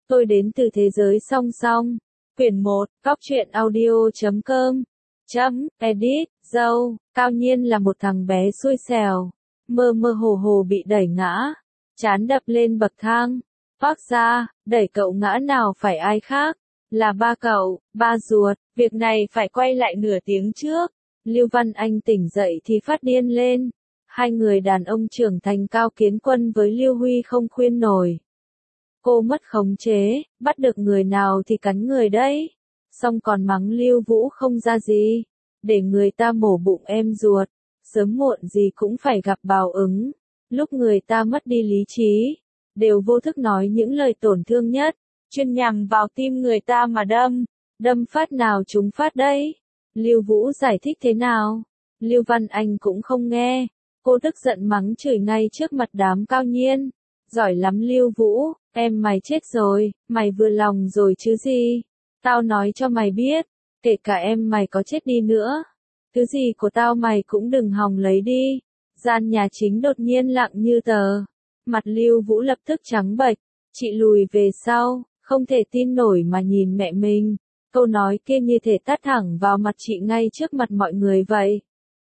Tôi đến từ thế giới song song. Quyển 1, Cóc truyện audio.com. Edit, dâu, Cao Nhiên là một thằng bé xui xẻo. Mơ mơ hồ hồ bị đẩy ngã. Chán đập lên bậc thang. Phác ra, đẩy cậu ngã nào phải ai khác. Là ba cậu, ba ruột. Việc này phải quay lại nửa tiếng trước. Lưu Văn Anh tỉnh dậy thì phát điên lên. Hai người đàn ông trưởng thành Cao Kiến Quân với Lưu Huy không khuyên nổi. Cô mất khống chế, bắt được người nào thì cắn người đấy. Xong còn mắng Lưu Vũ không ra gì. Để người ta mổ bụng em ruột. Sớm muộn gì cũng phải gặp báo ứng. Lúc người ta mất đi lý trí. Đều vô thức nói những lời tổn thương nhất. Chuyên nhằm vào tim người ta mà đâm. Đâm phát nào trúng phát đấy. Lưu Vũ giải thích thế nào? Lưu Văn Anh cũng không nghe. Cô tức giận mắng chửi ngay trước mặt đám Cao Nhiên. Giỏi lắm Lưu Vũ, em mày chết rồi, mày vừa lòng rồi chứ gì. Tao nói cho mày biết, kể cả em mày có chết đi nữa. Thứ gì của tao mày cũng đừng hòng lấy đi. Gian nhà chính đột nhiên lặng như tờ. Mặt Lưu Vũ lập tức trắng bệch. Chị lùi về sau, không thể tin nổi mà nhìn mẹ mình. Câu nói kia như thể tát thẳng vào mặt chị ngay trước mặt mọi người vậy.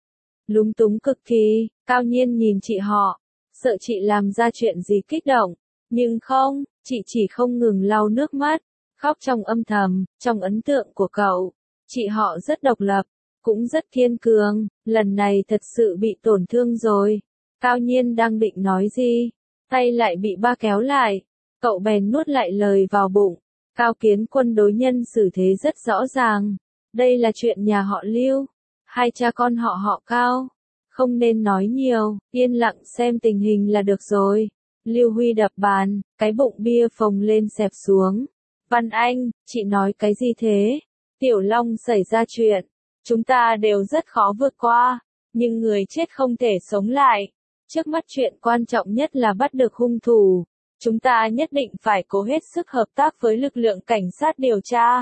Lúng túng cực kỳ, Cao Nhiên nhìn chị họ. Sợ chị làm ra chuyện gì kích động. Nhưng không, chị chỉ không ngừng lau nước mắt. Khóc trong âm thầm, trong ấn tượng của cậu. Chị họ rất độc lập, cũng rất kiên cường. Lần này thật sự bị tổn thương rồi. Cao Nhiên đang định nói gì. Tay lại bị ba kéo lại. Cậu bèn nuốt lại lời vào bụng. Cao Kiến Quân đối nhân xử thế rất rõ ràng. Đây là chuyện nhà họ Lưu. Hai cha con họ Cao. Không nên nói nhiều, yên lặng xem tình hình là được rồi. Lưu Huy đập bàn, cái bụng bia phồng lên xẹp xuống. Văn Anh, chị nói cái gì thế? Tiểu Long xảy ra chuyện. Chúng ta đều rất khó vượt qua. Nhưng người chết không thể sống lại. Trước mắt chuyện quan trọng nhất là bắt được hung thủ. Chúng ta nhất định phải cố hết sức hợp tác với lực lượng cảnh sát điều tra.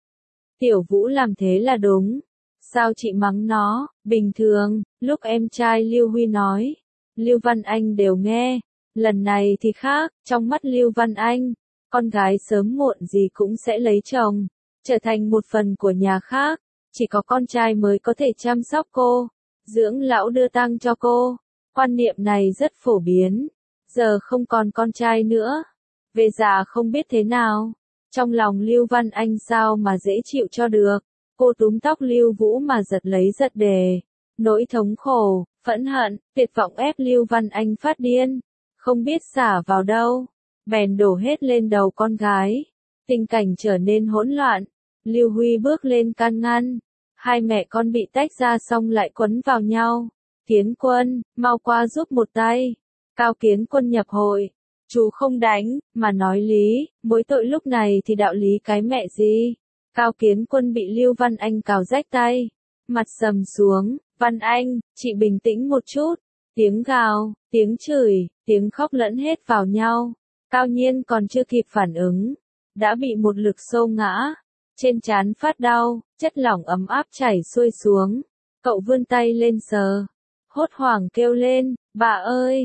Tiểu Vũ làm thế là đúng. Sao chị mắng nó? Bình thường, lúc em trai Lưu Huy nói, Lưu Văn Anh đều nghe. Lần này thì khác, trong mắt Lưu Văn Anh, con gái sớm muộn gì cũng sẽ lấy chồng, trở thành một phần của nhà khác. Chỉ có con trai mới có thể chăm sóc cô, dưỡng lão đưa tang cho cô. Quan niệm này rất phổ biến. Giờ không còn con trai nữa. Về già không biết thế nào. Trong lòng Lưu Văn Anh sao mà dễ chịu cho được. Cô túm tóc Lưu Vũ mà giật lấy giật đề. Nỗi thống khổ, phẫn hận, tuyệt vọng ép Lưu Văn Anh phát điên. Không biết xả vào đâu. Bèn đổ hết lên đầu con gái. Tình cảnh trở nên hỗn loạn. Lưu Huy bước lên can ngăn. Hai mẹ con bị tách ra xong lại quấn vào nhau. Kiến Quân, mau qua giúp một tay. Cao Kiến Quân nhập hội. Chú không đánh, mà nói lý. Mỗi tội lúc này thì đạo lý cái mẹ gì. Cao Kiến Quân bị Lưu Văn Anh cào rách tay. Mặt sầm xuống. Văn Anh, chị bình tĩnh một chút. Tiếng gào, tiếng chửi, tiếng khóc lẫn hết vào nhau. Cao Nhiên còn chưa kịp phản ứng. Đã bị một lực xô ngã. Trên trán phát đau, chất lỏng ấm áp chảy xuôi xuống. Cậu vươn tay lên sờ. Hốt hoảng kêu lên, bà ơi,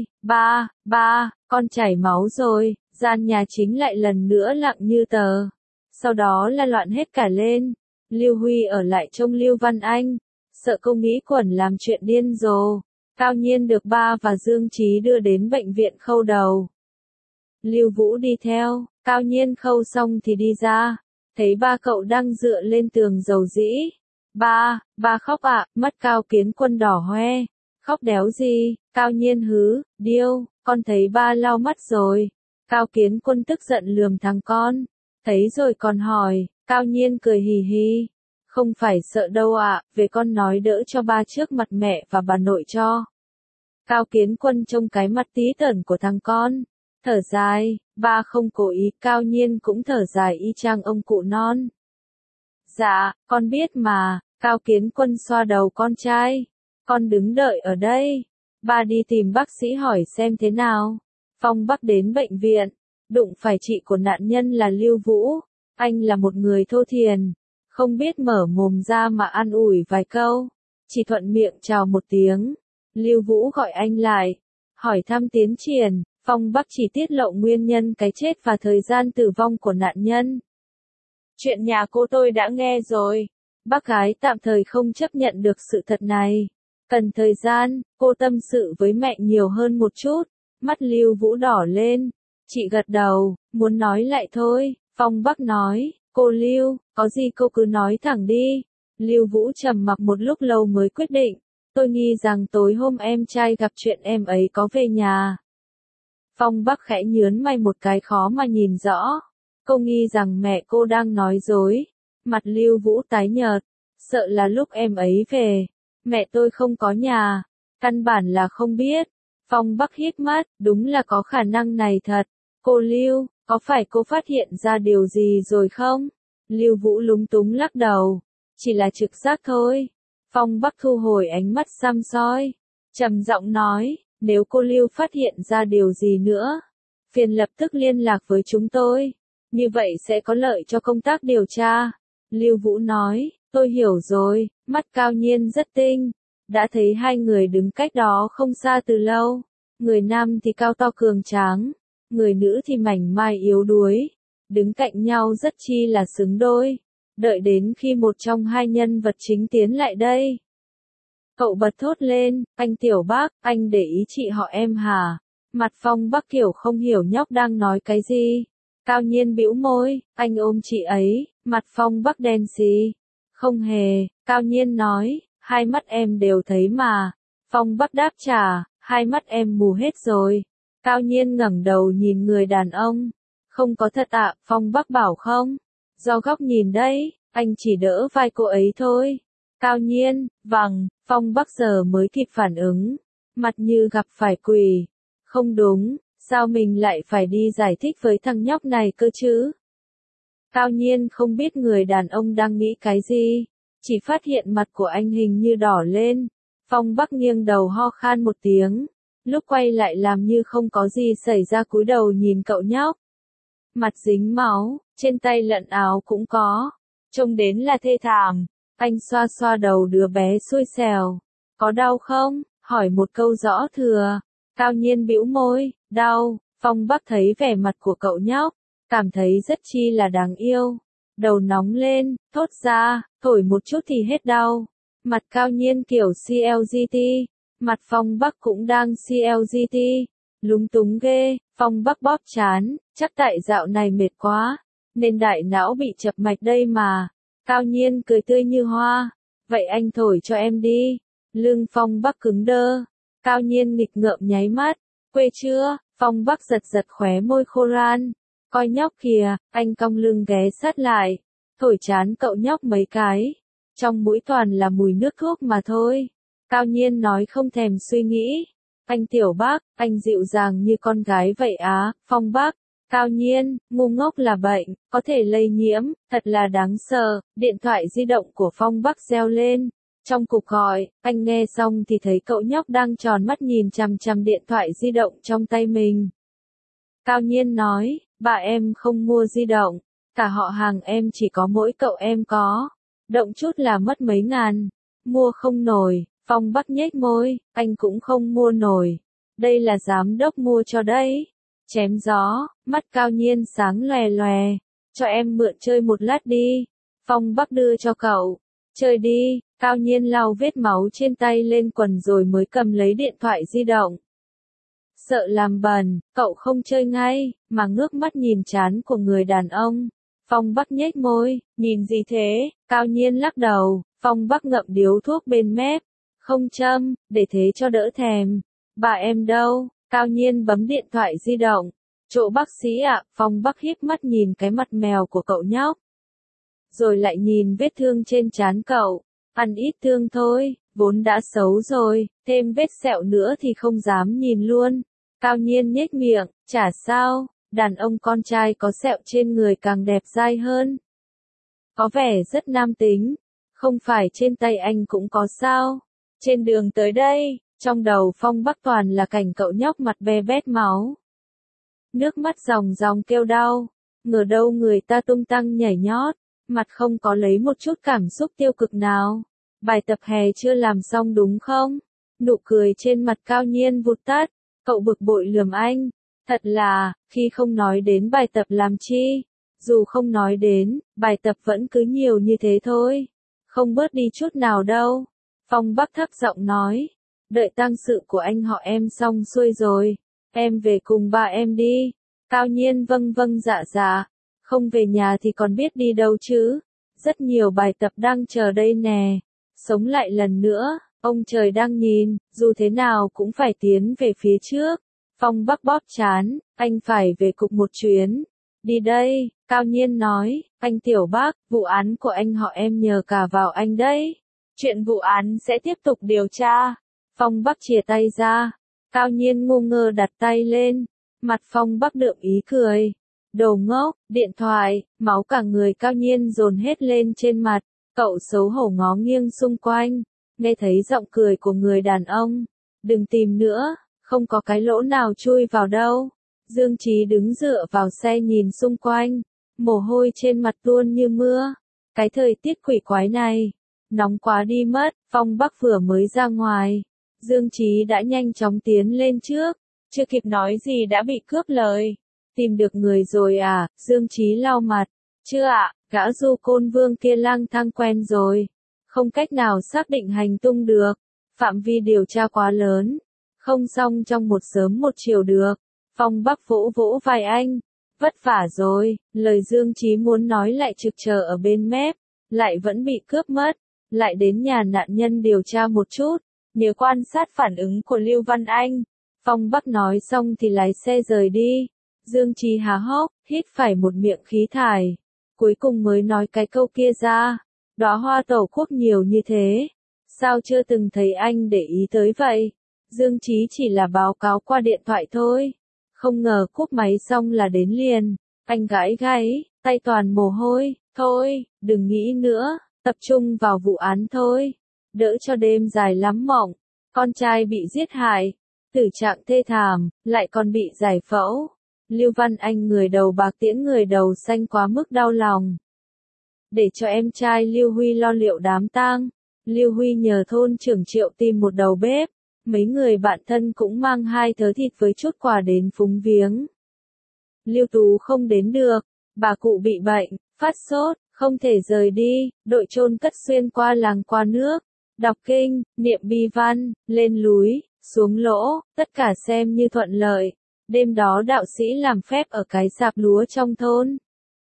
ba, con chảy máu rồi. Gian nhà chính lại lần nữa lặng như tờ. Sau đó là loạn hết cả lên. Lưu Huy ở lại trông Lưu Văn Anh. Sợ cô nghĩ quẩn làm chuyện điên rồ. Cao Nhiên được ba và Dương Trí đưa đến bệnh viện khâu đầu. Lưu Vũ đi theo. Cao Nhiên khâu xong thì đi ra. Thấy ba cậu đang dựa lên tường dầu dĩ. Ba khóc ạ, mắt Cao Kiến Quân đỏ hoe. Khóc đéo gì? Cao Nhiên hứ, điêu, con thấy ba lau mắt rồi. Cao Kiến Quân tức giận lườm thằng con. Thấy rồi còn hỏi. Cao Nhiên cười hì hì. Không phải sợ đâu ạ, về con nói đỡ cho ba trước mặt mẹ và bà nội cho. Cao Kiến Quân trông cái mặt tí tởn của thằng con. Thở dài, ba không cố ý. Cao Nhiên cũng thở dài y chang ông cụ non. Dạ, con biết mà. Cao Kiến Quân xoa đầu con trai. Con đứng đợi ở đây. Ba đi tìm bác sĩ hỏi xem thế nào. Phong Bắc đến bệnh viện. Đụng phải chị của nạn nhân là Lưu Vũ. Anh là một người thô thiền. Không biết mở mồm ra mà an ủi vài câu. Chỉ thuận miệng chào một tiếng. Lưu Vũ gọi anh lại. Hỏi thăm tiến triển. Phong Bắc chỉ tiết lộ nguyên nhân cái chết và thời gian tử vong của nạn nhân. Chuyện nhà cô tôi đã nghe rồi. Bác gái tạm thời không chấp nhận được sự thật này. Cần thời gian, cô tâm sự với mẹ nhiều hơn một chút. Mắt Lưu Vũ đỏ lên. Chị gật đầu, muốn nói lại thôi. Phong Bắc nói, cô Lưu, có gì cô cứ nói thẳng đi. Lưu Vũ trầm mặc một lúc lâu mới quyết định. Tôi nghi rằng tối hôm em trai gặp chuyện em ấy có về nhà. Phong Bắc khẽ nhớn mày một cái khó mà nhìn rõ. Cô nghi rằng mẹ cô đang nói dối. Mặt Lưu Vũ tái nhợt. Sợ là lúc em ấy về. Mẹ tôi không có nhà. Căn bản là không biết. Phong Bắc hít mắt, đúng là có khả năng này thật. Cô Lưu, có phải cô phát hiện ra điều gì rồi không? Lưu Vũ lúng túng lắc đầu. Chỉ là trực giác thôi. Phong Bắc thu hồi ánh mắt săm soi. Trầm giọng nói, nếu cô Lưu phát hiện ra điều gì nữa, phiền lập tức liên lạc với chúng tôi. Như vậy sẽ có lợi cho công tác điều tra. Lưu Vũ nói, tôi hiểu rồi, mắt Cao Nhiên rất tinh. Đã thấy hai người đứng cách đó không xa từ lâu. Người nam thì cao to cường tráng, người nữ thì mảnh mai yếu đuối. Đứng cạnh nhau rất chi là xứng đôi. Đợi đến khi một trong hai nhân vật chính tiến lại đây. Cậu bật thốt lên, anh Tiểu Bác, anh để ý chị họ em hả? Mặt Phong Bắc kiểu không hiểu nhóc đang nói cái gì. Cao Nhiên bĩu môi, anh ôm chị ấy, mặt Phong Bắc đen xì. Không hề, Cao Nhiên nói, hai mắt em đều thấy mà. Phong Bắc đáp trả, hai mắt em mù hết rồi. Cao Nhiên ngẩng đầu nhìn người đàn ông. Không có thật ạ, Phong Bắc bảo không? Do góc nhìn đấy, anh chỉ đỡ vai cô ấy thôi. Cao Nhiên, vâng, Phong Bắc giờ mới kịp phản ứng. Mặt như gặp phải quỷ. Không đúng, sao mình lại phải đi giải thích với thằng nhóc này cơ chứ? Cao Nhiên không biết người đàn ông đang nghĩ cái gì. Chỉ phát hiện mặt của anh hình như đỏ lên. Phong Bắc nghiêng đầu ho khan một tiếng. Lúc quay lại làm như không có gì xảy ra cúi đầu nhìn cậu nhóc. Mặt dính máu, trên tay lẫn áo cũng có. Trông đến là thê thảm. Anh xoa xoa đầu đứa bé xui xẻo. Có đau không? Hỏi một câu rõ thừa. Cao Nhiên bĩu môi, đau. Phong Bắc thấy vẻ mặt của cậu nhóc, cảm thấy rất chi là đáng yêu. Đầu nóng lên, thốt ra, thổi một chút thì hết đau. Mặt Cao Nhiên kiểu CLGT. Mặt Phong Bắc cũng đang CLGT. Lúng túng ghê. Phong Bắc bóp chán, chắc tại dạo này mệt quá, nên đại não bị chập mạch đây mà. Cao Nhiên cười tươi như hoa. Vậy anh thổi cho em đi. Lưng Phong Bắc cứng đơ. Cao Nhiên nghịch ngợm nháy mắt. Quê chưa? Phong Bắc giật giật khóe môi khô ran. Coi nhóc kìa, anh cong lưng ghé sát lại. Thổi chán cậu nhóc mấy cái. Trong mũi toàn là mùi nước thuốc mà thôi. Cao Nhiên nói không thèm suy nghĩ. Anh Tiểu Bác, anh dịu dàng như con gái vậy á. Phong Bắc. Cao Nhiên, ngu ngốc là bệnh, có thể lây nhiễm, thật là đáng sợ. Điện thoại di động của Phong Bắc reo lên. Trong cuộc gọi, anh nghe xong thì thấy cậu nhóc đang tròn mắt nhìn chằm chằm điện thoại di động trong tay mình. Cao Nhiên nói, bà em không mua di động, cả họ hàng em chỉ có mỗi cậu em có. Động chút là mất mấy ngàn, mua không nổi. Phong Bắc nhếch môi, anh cũng không mua nổi. Đây là giám đốc mua cho đấy. Chém gió, mắt Cao Nhiên sáng lòe lòe. Cho em mượn chơi một lát đi. Phong Bắc đưa cho cậu. Chơi đi. Cao Nhiên lau vết máu trên tay lên quần rồi mới cầm lấy điện thoại di động. Sợ làm bẩn, cậu không chơi ngay, mà ngước mắt nhìn trán của người đàn ông. Phong Bắc nhếch môi, nhìn gì thế? Cao Nhiên lắc đầu. Phong Bắc ngậm điếu thuốc bên mép. Không châm, để thế cho đỡ thèm. Bà em đâu? Cao Nhiên bấm điện thoại di động. Chỗ bác sĩ ạ. Phong Bắc híp mắt nhìn cái mặt mèo của cậu nhóc. Rồi lại nhìn vết thương trên trán cậu. Ăn ít thương thôi, vốn đã xấu rồi, thêm vết sẹo nữa thì không dám nhìn luôn. Cao Nhiên nhếch miệng, chả sao, đàn ông con trai có sẹo trên người càng đẹp dai hơn. Có vẻ rất nam tính, không phải trên tay anh cũng có sao. Trên đường tới đây, trong đầu Phong Bắc toàn là cảnh cậu nhóc mặt be bét máu. Nước mắt ròng ròng kêu đau, ngờ đâu người ta tung tăng nhảy nhót, mặt không có lấy một chút cảm xúc tiêu cực nào. Bài tập hè chưa làm xong đúng không? Nụ cười trên mặt Cao Nhiên vụt tắt, cậu bực bội lườm anh. Thật là, khi không nói đến bài tập làm chi, dù không nói đến, bài tập vẫn cứ nhiều như thế thôi, không bớt đi chút nào đâu. Phong Bắc thấp giọng nói, đợi tang sự của anh họ em xong xuôi rồi, em về cùng ba em đi. Cao Nhiên vâng vâng dạ dạ, không về nhà thì còn biết đi đâu chứ, rất nhiều bài tập đang chờ đây nè. Sống lại lần nữa, ông trời đang nhìn, dù thế nào cũng phải tiến về phía trước. Phong Bắc bóp chán, anh phải về cục một chuyến. Đi đây, Cao Nhiên nói, anh Tiểu Bắc, vụ án của anh họ em nhờ cả vào anh đấy. Chuyện vụ án sẽ tiếp tục điều tra. Phong Bắc chìa tay ra, Cao Nhiên ngu ngơ đặt tay lên, mặt Phong Bắc đượm ý cười. Đồ ngốc, điện thoại, máu cả người Cao Nhiên dồn hết lên trên mặt, cậu xấu hổ ngó nghiêng xung quanh, nghe thấy giọng cười của người đàn ông. Đừng tìm nữa, không có cái lỗ nào chui vào đâu. Dương Chí đứng dựa vào xe nhìn xung quanh, mồ hôi trên mặt tuôn như mưa. Cái thời tiết quỷ quái này, nóng quá đi mất. Phong Bắc vừa mới ra ngoài, Dương Chí đã nhanh chóng tiến lên trước, chưa kịp nói gì đã bị cướp lời. Tìm được người rồi à? Dương Chí lau mặt. Chưa ạ, gã du côn vương kia lang thang quen rồi, không cách nào xác định hành tung được, phạm vi điều tra quá lớn, không xong trong một sớm một chiều được. Phong Bắc vỗ vỗ vai anh, vất vả rồi. Lời Dương Chí muốn nói lại trực chờ ở bên mép, lại vẫn bị cướp mất. Lại đến nhà nạn nhân điều tra một chút, nhớ quan sát phản ứng của Lưu Văn Anh. Phong Bắc nói xong thì lái xe rời đi. Dương Chí há hốc, hít phải một miệng khí thải, cuối cùng mới nói cái câu kia ra. Đóa hoa tổ quốc nhiều như thế, sao chưa từng thấy anh để ý tới vậy? Dương Chí chỉ là báo cáo qua điện thoại thôi. Không ngờ cúp máy xong là đến liền. Anh gãi gáy, tay toàn mồ hôi. Thôi, đừng nghĩ nữa, tập trung vào vụ án thôi. Đỡ cho đêm dài lắm mộng. Con trai bị giết hại, tử trạng thê thảm, lại còn bị giải phẫu. Lưu Văn Anh người đầu bạc tiễn người đầu xanh quá mức đau lòng. Để cho em trai Lưu Huy lo liệu đám tang, Lưu Huy nhờ thôn trưởng Triệu tìm một đầu bếp, mấy người bạn thân cũng mang 2 thớ thịt với chút quà đến phúng viếng. Lưu Tú không đến được, bà cụ bị bệnh, phát sốt, không thể rời đi, đội chôn cất xuyên qua làng qua nước, đọc kinh, niệm bi văn, lên núi, xuống lỗ, tất cả xem như thuận lợi. Đêm đó đạo sĩ làm phép ở cái sạp lúa trong thôn.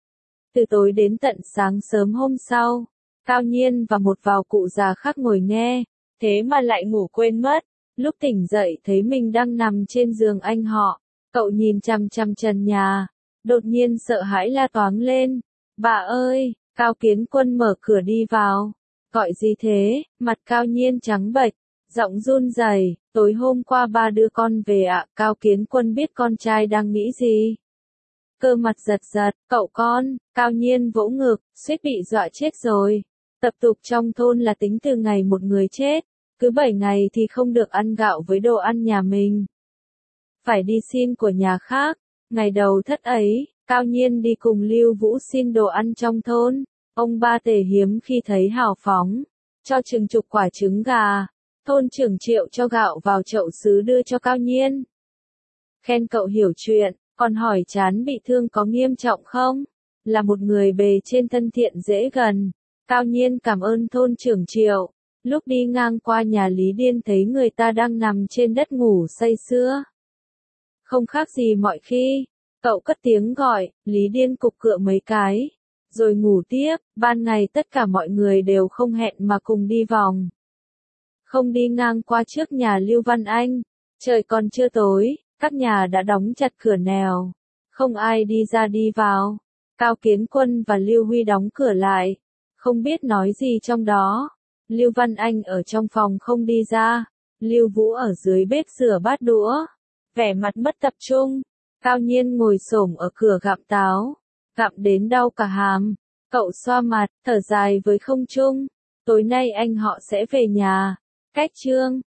Từ tối đến tận sáng sớm hôm sau, Cao Nhiên và một vài cụ già khác ngồi nghe, thế mà lại ngủ quên mất. Lúc tỉnh dậy thấy mình đang nằm trên giường anh họ, cậu nhìn chằm chằm trần nhà, đột nhiên sợ hãi la toáng lên. Bà ơi! Cao Kiến Quân mở cửa đi vào. Gọi gì thế? Mặt Cao Nhiên trắng bệch, giọng run rẩy. Tối hôm qua ba đưa con về ạ. Cao Kiến Quân biết con trai đang nghĩ gì. Cơ mặt giật giật, cậu con. Cao Nhiên vỗ ngực, suýt bị dọa chết rồi. Tập tục trong thôn là tính từ ngày một người chết, cứ 7 ngày thì không được ăn gạo với đồ ăn nhà mình, phải đi xin của nhà khác. Ngày đầu thất ấy, Cao Nhiên đi cùng Lưu Vũ xin đồ ăn trong thôn. Ông ba Tề hiếm khi thấy hào phóng, cho chừng chục quả trứng gà. Thôn trưởng Triệu cho gạo vào chậu sứ đưa cho Cao Nhiên. Khen cậu hiểu chuyện, còn hỏi chán bị thương có nghiêm trọng không? Là một người bề trên thân thiện dễ gần. Cao Nhiên cảm ơn thôn trưởng Triệu. Lúc đi ngang qua nhà Lý Điên thấy người ta đang nằm trên đất ngủ say sưa. Không khác gì mọi khi. Cậu cất tiếng gọi, Lý Điên cục cựa mấy cái, rồi ngủ tiếp. Ban ngày tất cả mọi người đều không hẹn mà cùng đi vòng. Không đi ngang qua trước nhà Lưu Văn Anh. Trời còn chưa tối, các nhà đã đóng chặt cửa nèo. Không ai đi ra đi vào. Cao Kiến Quân và Lưu Huy đóng cửa lại. Không biết nói gì trong đó. Lưu Văn Anh ở trong phòng không đi ra. Lưu Vũ ở dưới bếp rửa bát đũa, vẻ mặt mất tập trung. Cao Nhiên ngồi xổm ở cửa gặm táo, gặm đến đau cả hàm. Cậu xoa mặt, thở dài với không trung. Tối nay anh họ sẽ về nhà. Cách chương